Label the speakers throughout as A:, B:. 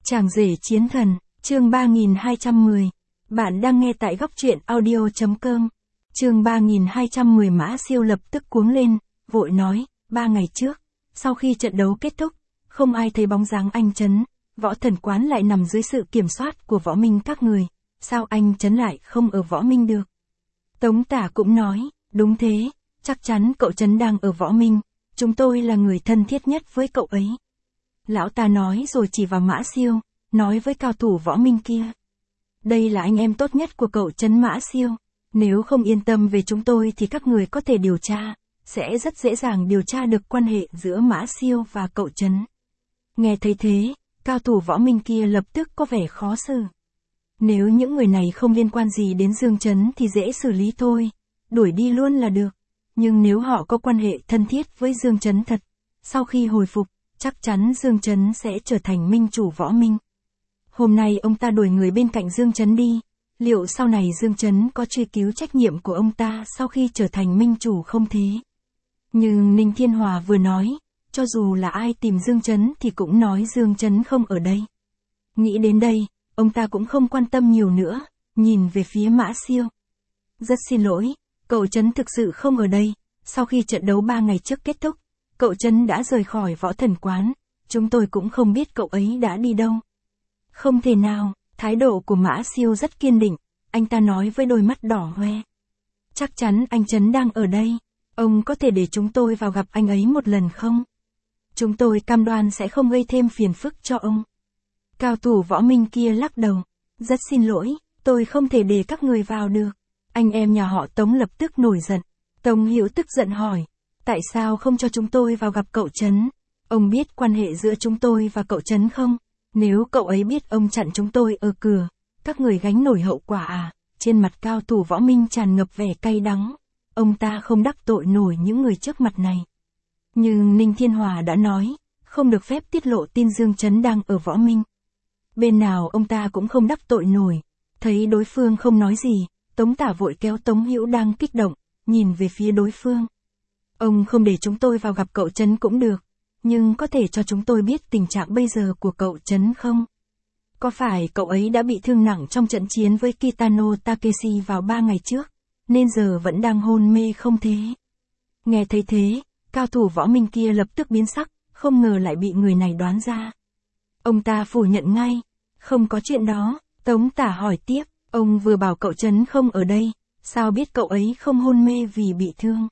A: Chàng rể chiến thần, chương 3210. Bạn đang nghe tại góc truyện audio.com. Chương 3210. Mã Siêu lập tức cuống lên, vội nói, 3 ngày trước, sau khi trận đấu kết thúc, không ai thấy bóng dáng anh Trấn, Võ Thần Quán lại nằm dưới sự kiểm soát của Võ Minh các người, sao anh Trấn lại không ở Võ Minh được? Tống Tả cũng nói, đúng thế, chắc chắn cậu Trấn đang ở Võ Minh, chúng tôi là người thân thiết nhất với cậu ấy. Lão ta nói rồi chỉ vào Mã Siêu, nói với cao thủ Võ Minh kia. Đây là anh em tốt nhất của cậu Trấn Mã Siêu, nếu không yên tâm về chúng tôi thì các người có thể điều tra, sẽ rất dễ dàng điều tra được quan hệ giữa Mã Siêu và cậu Trấn. Nghe thấy thế, cao thủ Võ Minh kia lập tức có vẻ khó xử. Nếu những người này không liên quan gì đến Dương Trấn thì dễ xử lý thôi, đuổi đi luôn là được. Nhưng nếu họ có quan hệ thân thiết với Dương Trấn thật, sau khi hồi phục, chắc chắn Dương Trấn sẽ trở thành minh chủ Võ Minh. Hôm nay ông ta đuổi người bên cạnh Dương Trấn đi, liệu sau này Dương Trấn có truy cứu trách nhiệm của ông ta sau khi trở thành minh chủ không thế? Nhưng Ninh Thiên Hòa vừa nói, cho dù là ai tìm Dương Trấn thì cũng nói Dương Trấn không ở đây. Nghĩ đến đây, ông ta cũng không quan tâm nhiều nữa, nhìn về phía Mã Siêu. Rất xin lỗi, cậu Trấn thực sự không ở đây, sau khi trận đấu 3 ngày trước kết thúc, cậu Trấn đã rời khỏi Võ Thần Quán, chúng tôi cũng không biết cậu ấy đã đi đâu. Không thể nào, thái độ của Mã Siêu rất kiên định, anh ta nói với đôi mắt đỏ hoe. Chắc chắn anh Trấn đang ở đây, ông có thể để chúng tôi vào gặp anh ấy một lần không? Chúng tôi cam đoan sẽ không gây thêm phiền phức cho ông. Cao thủ Võ Minh kia lắc đầu, rất xin lỗi, tôi không thể để các người vào được. Anh em nhà họ Tống lập tức nổi giận. Tống Hữu tức giận hỏi, tại sao không cho chúng tôi vào gặp cậu Trấn? Ông biết quan hệ giữa chúng tôi và cậu Trấn không? Nếu cậu ấy biết ông chặn chúng tôi ở cửa, các người gánh nổi hậu quả à? Trên mặt cao thủ Võ Minh tràn ngập vẻ cay đắng. Ông ta không đắc tội nổi những người trước mặt này. Nhưng Ninh Thiên Hòa đã nói, không được phép tiết lộ tin Dương Trấn đang ở Võ Minh. Bên nào ông ta cũng không đắc tội nổi. Thấy đối phương không nói gì, Tống Tả vội kéo Tống Hữu đang kích động, nhìn về phía đối phương. Ông không để chúng tôi vào gặp cậu Trấn cũng được, nhưng có thể cho chúng tôi biết tình trạng bây giờ của cậu Trấn không? Có phải cậu ấy đã bị thương nặng trong trận chiến với Kitano Takeshi vào 3 ngày trước, nên giờ vẫn đang hôn mê không thế? Nghe thấy thế, cao thủ Võ Minh kia lập tức biến sắc, không ngờ lại bị người này đoán ra. Ông ta phủ nhận ngay, không có chuyện đó. Tống Tả hỏi tiếp, ông vừa bảo cậu Trấn không ở đây, sao biết cậu ấy không hôn mê vì bị thương?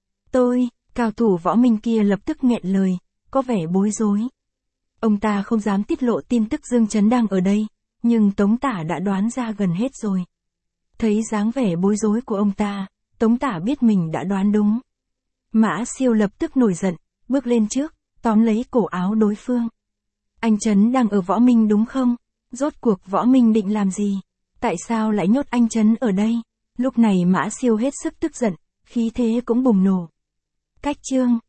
A: Cao thủ Võ Minh kia lập tức nghẹn lời, có vẻ bối rối. Ông ta không dám tiết lộ tin tức Dương Trấn đang ở đây, nhưng Tống Tả đã đoán ra gần hết rồi. Thấy dáng vẻ bối rối của ông ta, Tống Tả biết mình đã đoán đúng. Mã Siêu lập tức nổi giận, bước lên trước, tóm lấy cổ áo đối phương. Anh Trấn đang ở Võ Minh đúng không? Rốt cuộc Võ Minh định làm gì? Tại sao lại nhốt anh Trấn ở đây? Lúc này Mã Siêu hết sức tức giận, khí thế cũng bùng nổ. Cách chương